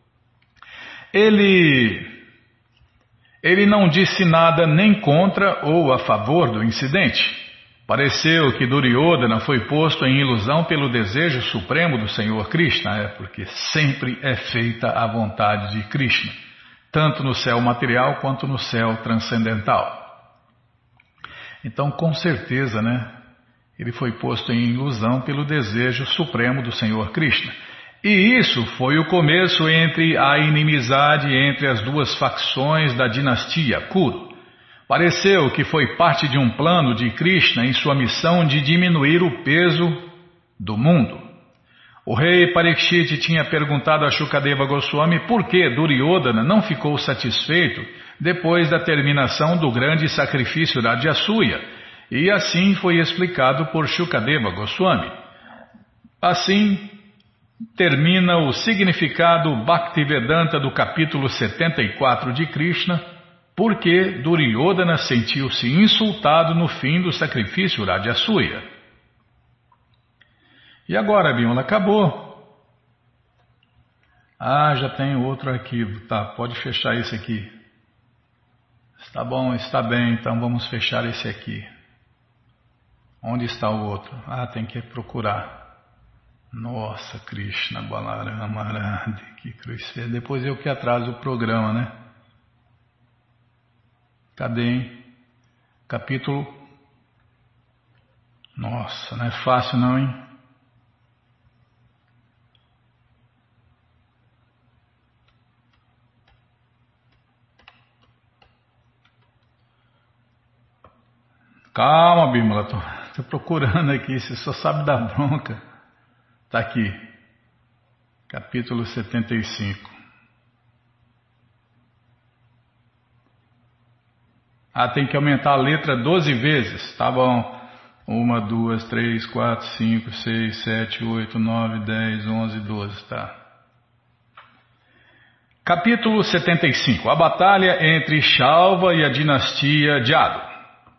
Ele não disse nada nem contra ou a favor do incidente. Pareceu que Duryodhana foi posto em ilusão pelo desejo supremo do Senhor Krishna, porque sempre é feita a vontade de Krishna, tanto no céu material quanto no céu transcendental. Então, com certeza, ele foi posto em ilusão pelo desejo supremo do Senhor Krishna. E isso foi o começo entre a inimizade entre as duas facções da dinastia Kuru. Pareceu que foi parte de um plano de Krishna em sua missão de diminuir o peso do mundo. O rei Parikshit tinha perguntado a Shukadeva Goswami por que Duryodhana não ficou satisfeito depois da terminação do grande sacrifício da Rajasuya. E assim foi explicado por Shukadeva Goswami. Assim termina o significado Bhaktivedanta do capítulo 74 de Krishna, porque Duryodhana sentiu-se insultado no fim do sacrifício Rajasuya. E agora, Bimala, acabou. Já tem outro arquivo. Tá, pode fechar esse aqui. Está bom, está bem, então vamos fechar esse aqui. Onde está o outro? Tem que procurar. Nossa, Krishna, Balarama, Arade, que crucê. Depois eu que atraso o programa, Cadê, hein? Capítulo... Nossa, não é fácil não, hein? Calma, Bimala, tô procurando aqui, você só sabe da bronca. Tá aqui, capítulo 75. Tem que aumentar a letra 12 vezes, tá bom. 1, 2, 3, 4, 5, 6, 7, 8, 9, 10, 11, 12, tá. Capítulo 75, a batalha entre Shalva e a dinastia Jadu.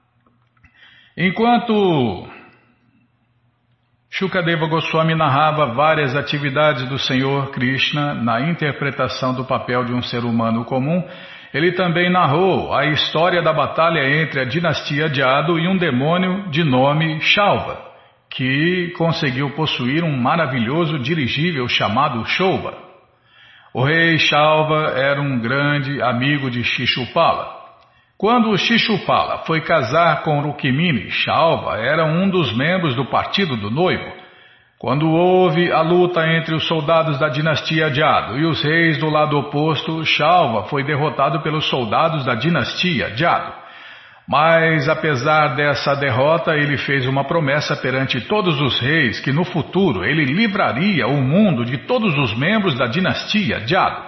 Enquanto Shukadeva Goswami narrava várias atividades do Senhor Krishna na interpretação do papel de um ser humano comum, Ele também narrou a história da batalha entre a dinastia Jado e um demônio de nome Shalva, que conseguiu possuir um maravilhoso dirigível chamado Shobha. O rei Shalva era um grande amigo de Shishupala. Quando Shishupala foi casar com Rukmini, Shalva era um dos membros do partido do noivo. Quando houve a luta entre os soldados da dinastia Jado e os reis do lado oposto, Shalva foi derrotado pelos soldados da dinastia Jado. Mas, apesar dessa derrota, ele fez uma promessa perante todos os reis que no futuro ele livraria o mundo de todos os membros da dinastia Jado.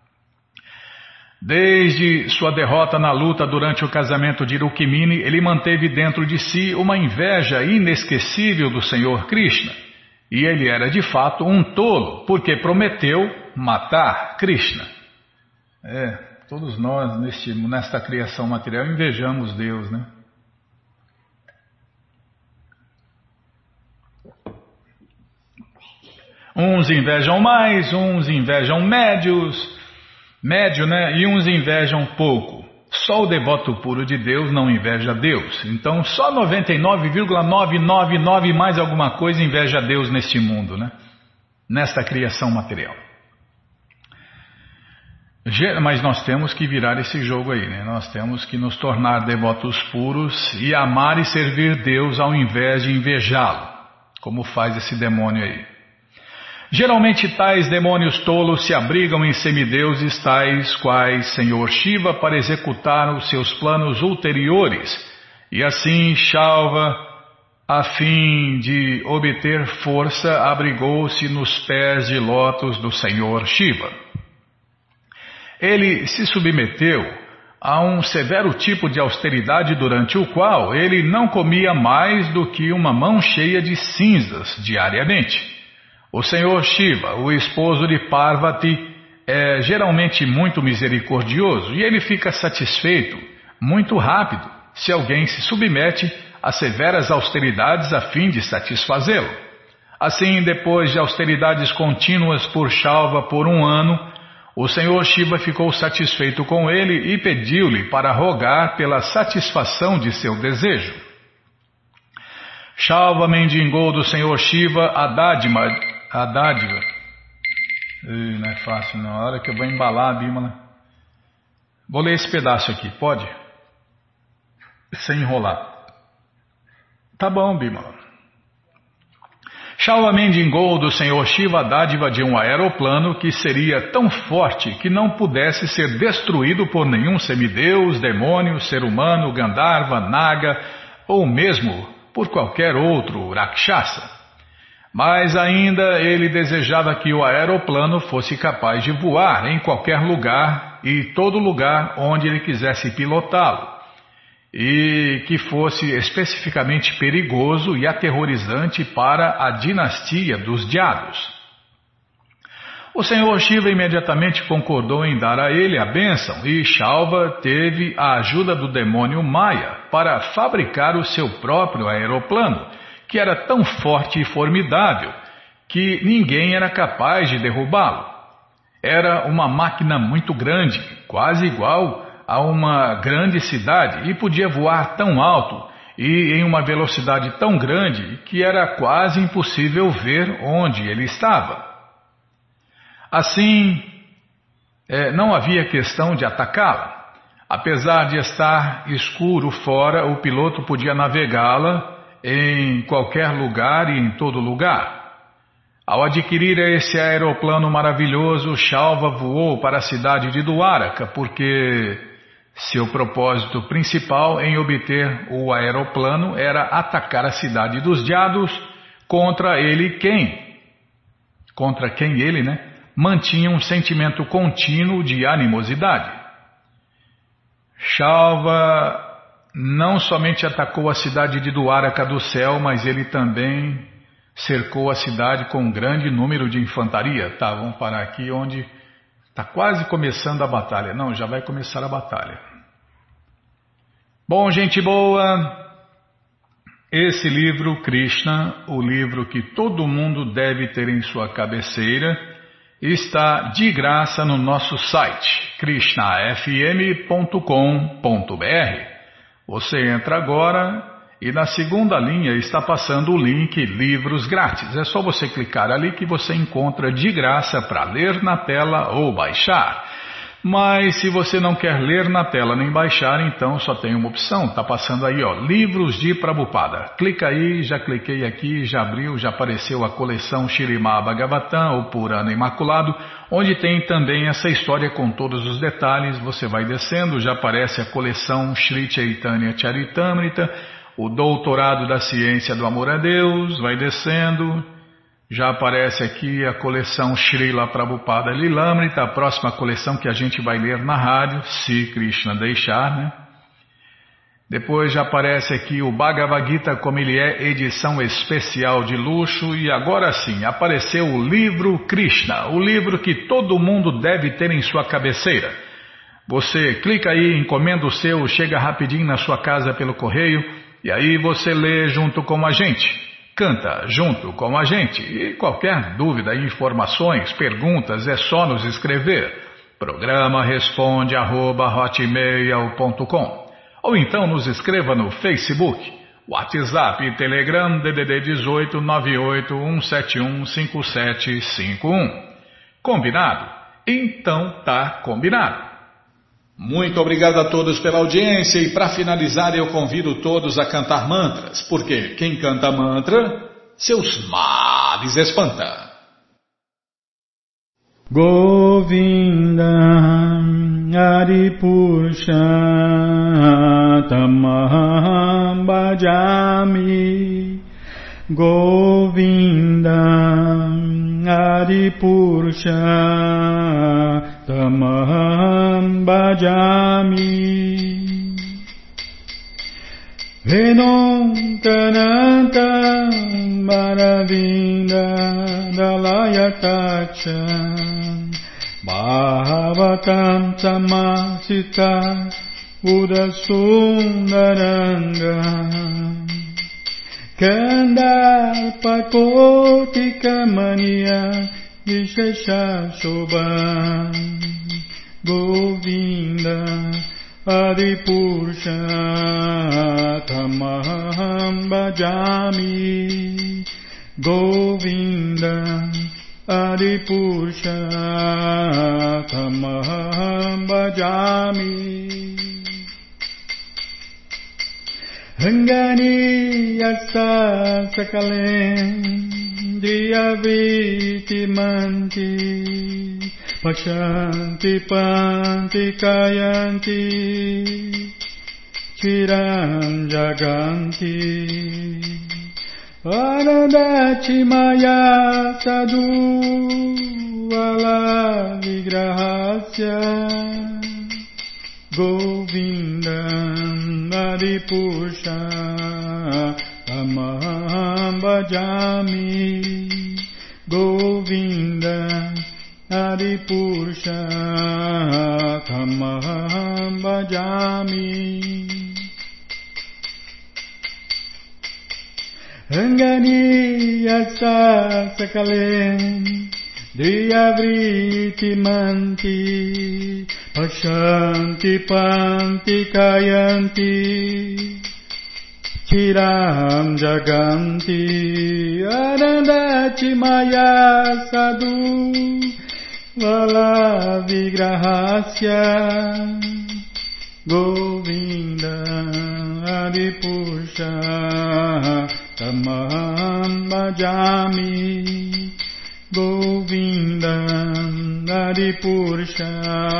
Desde sua derrota na luta durante o casamento de Rukmini, ele manteve dentro de si uma inveja inesquecível do Senhor Krishna. E ele era de fato um tolo, porque prometeu matar Krishna. Todos nós nesta criação material invejamos Deus, né? Uns invejam mais, uns invejam médio, né? E uns invejam pouco. Só o devoto puro de Deus não inveja Deus. Então só 99,999 mais alguma coisa inveja Deus neste mundo, né? Nesta criação material. Mas nós temos que virar esse jogo aí, né? Nós temos que nos tornar devotos puros e amar e servir Deus ao invés de invejá-lo, como faz esse demônio aí. Geralmente tais demônios tolos se abrigam em semideuses tais quais Senhor Shiva para executar os seus planos ulteriores, e assim Shalva, a fim de obter força, abrigou-se nos pés de lótus do Senhor Shiva. Ele se submeteu a um severo tipo de austeridade durante o qual ele não comia mais do que uma mão cheia de cinzas diariamente. O Senhor Shiva, o esposo de Parvati, é geralmente muito misericordioso e ele fica satisfeito muito rápido se alguém se submete a severas austeridades a fim de satisfazê-lo. Assim, depois de austeridades contínuas por Shalva por um ano, o Senhor Shiva ficou satisfeito com ele e pediu-lhe para rogar pela satisfação de seu desejo. Shalva mendigou do Senhor Shiva a dádiva. Não é fácil não, a hora que eu vou embalar a Bímola. Vou ler esse pedaço aqui, pode? Sem enrolar. Tá bom, Bímola. Shalva mendigou do Senhor Shiva a dádiva de um aeroplano que seria tão forte que não pudesse ser destruído por nenhum semideus, demônio, ser humano, Gandharva, Naga ou mesmo por qualquer outro Rakshasa. Mas ainda ele desejava que o aeroplano fosse capaz de voar em qualquer lugar e todo lugar onde ele quisesse pilotá-lo, e que fosse especificamente perigoso e aterrorizante para a dinastia dos Jados. O Senhor Shiva imediatamente concordou em dar a ele a bênção e Shalva teve a ajuda do demônio Maya para fabricar o seu próprio aeroplano, que era tão forte e formidável que ninguém era capaz de derrubá-lo. Era uma máquina muito grande, quase igual a uma grande cidade, e podia voar tão alto e em uma velocidade tão grande que era quase impossível ver onde ele estava. Assim, não havia questão de atacá-la. Apesar de estar escuro fora, o piloto podia navegá-la em qualquer lugar e em todo lugar. Ao adquirir esse aeroplano maravilhoso, Shalva voou para a cidade de Dwaraka, porque seu propósito principal em obter o aeroplano era atacar a cidade dos Jados contra quem ele, mantinha um sentimento contínuo de animosidade. Shalva não somente atacou a cidade de Dwaraka do céu, mas ele também cercou a cidade com um grande número de infantaria. Tá, vamos parar aqui onde está quase começando a batalha. Não, já vai começar a batalha. Bom, gente boa, esse livro, Krishna, o livro que todo mundo deve ter em sua cabeceira, está de graça no nosso site krishnafm.com.br. Você entra agora e na segunda linha está passando o link Livros Grátis. É só você clicar ali que você encontra de graça para ler na tela ou baixar. Mas se você não quer ler na tela nem baixar, então só tem uma opção, está passando aí, ó, Livros de Prabhupada. Clica aí, já cliquei aqui, já abriu, já apareceu a coleção Śrīmad Bhagavatam, o Purana Imaculado, onde tem também essa história com todos os detalhes. Você vai descendo, já aparece a coleção Shri Chaitanya Charitamrita, o Doutorado da Ciência do Amor a Deus, vai descendo. Já aparece aqui a coleção Srila Prabhupada Lilamrita, a próxima coleção que a gente vai ler na rádio, se Krishna deixar, né? Depois já aparece aqui o Bhagavad Gita como ele é, edição especial de luxo. E agora sim, apareceu o livro Krishna, o livro que todo mundo deve ter em sua cabeceira. Você clica aí, encomenda o seu, chega rapidinho na sua casa pelo correio, e aí você lê junto com a gente. Canta junto com a gente e qualquer dúvida, informações, perguntas é só nos escrever. Programa responde@hotmail.com ou então nos escreva no Facebook, WhatsApp e Telegram DDD 18 981715751. Combinado? Então tá combinado. Muito obrigado a todos pela audiência e para finalizar eu convido todos a cantar mantras, porque quem canta mantra, seus males espanta. Govinda Adipurusha Tamaham Bhajami Govinda Adipurusha Tamaham Bhajami Venontananta Maravinda Dalayatacha Bhavatam Samasita Udasundaranga Kandalpakotikamaniya Vishesha Shobha Govinda Adipurusha Tamaham Bhajami Govinda Adipurusha Tamaham Bhajami Rangani Yasa Sakalen Diyaviti Manti Pashanti Panti Kayanti Chiram Jaganti Anandachi Maya Sadhu Vala Vigrahasya Govinda Adipurusha Tamaham Bhajami Govinda Adipurusha Tamaham Bhajami Rangani Yasa Sakalen Diyavriti Manti Pashanti Panti Kayanti Chiram Jaganti Anandachi Maya Sadhu Vala Vigrahasya Govinda Adipurusha Tamaham Bhajami Govinda Adipurusha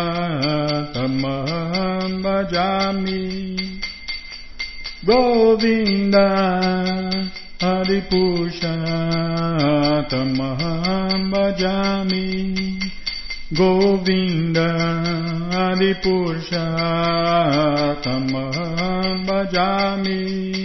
Tamaham Bhajami Govinda Adipurusha Tamaham Bhajami Govinda Adipurusha Tamaham Bhajami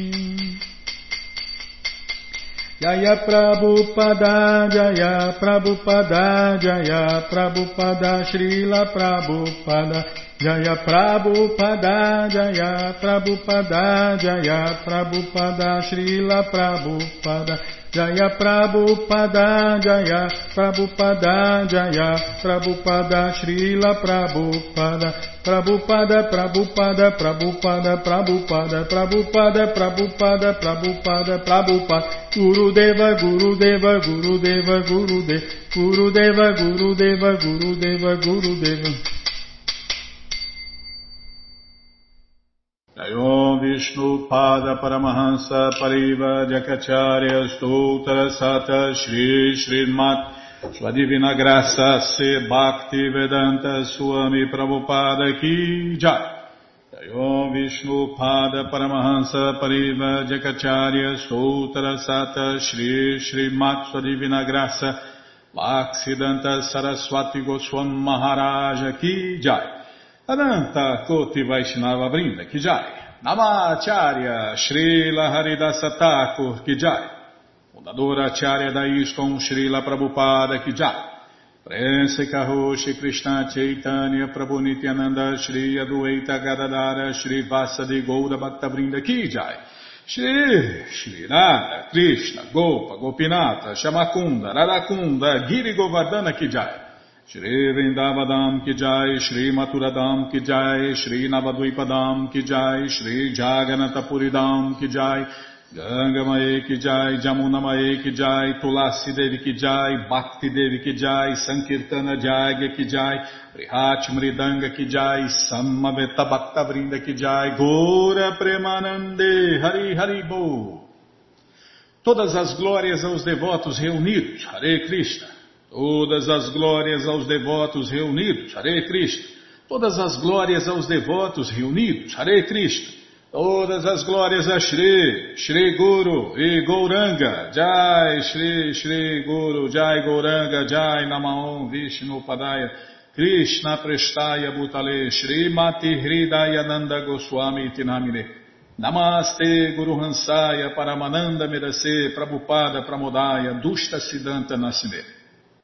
Jaya Prabhupada Jaya Prabhupada Jaya Prabhupada Srila Prabhupada Jaya Prabhupada Jaya Prabhupada Jaya Prabhupada Srila Prabhupada Jaya Prabhupada Jaya Prabhupada Jaya Prabhupada Srila Prabhupada Prabhupada Prabhupada Prabhupada Prabhupada Prabhupada Prabhupada Prabhupada Prabhupada Gurudeva Gurudeva Gurudeva Gurudeva Gurudeva Gurudeva Gurudeva Gurudeva Om Vishnu Pada Paramahansa Pariva Jakacharya Stoutra Sata Shri Srimat Sua Divina Graça Se Bhakti Vedanta Swami Prabhupada Ki Jai. Om Vishnu Pada Paramahansa Pariva Jakacharya Stoutra Sata Shri Srimat Sua Divina Graça Bhaksidanta Saraswati Goswam Maharaja Ki Jai. Ananta Koti Vaishnava Vrinda Ki Jai. Namacharya Srila Haridasa Thakur Ki Jai. Fundadora Acharya da ISKCON Srila Prabhupada Ki Jai. Prense Kaho Shri Krishna Chaitanya Prabhu Nityananda Shri Adwaita Gadadara Shri Vasadi Goura Bhakta Vrinda Ki Jai. Shri Radha Krishna Gopa Gopinata Shamakunda Radakunda Giri Govardhana Ki Jai. Shri Vrindavadam Ki Jai, Shri Maturadam Ki Jai, Shri Navadvipadam Ki Jai, Shri Jaganatapuridam Ki Jai, Gangamaye Ki Jai, Jamunamaye Ki Jai, Tulasi Devi Ki Jai, Bhakti Devi Ki Jai, Sankirtana Jagya Ki Jai, Prihat Mridanga Ki Jai, Samaveta Bhakta Vrinda Ki Jai, Gora Premanande, Hari Hari Bo. Todas as glórias aos devotos reunidos, Hare Krishna. Todas as glórias aos devotos reunidos, Hare Krishna. Todas as glórias aos devotos reunidos, Hare Krishna. Todas as glórias a Shri, Shri Guru e Gauranga, Jai Shri, Shri Guru, Jai Gauranga, Jai Namaon Vishnu Padaya, Krishna Prestaya Bhutale, Shri Mati Hridaya Nanda Goswami Tinamine. Namaste Guru Hansaya Paramananda Medase Prabhupada Pramodaya Dushta Siddhanta Nasime.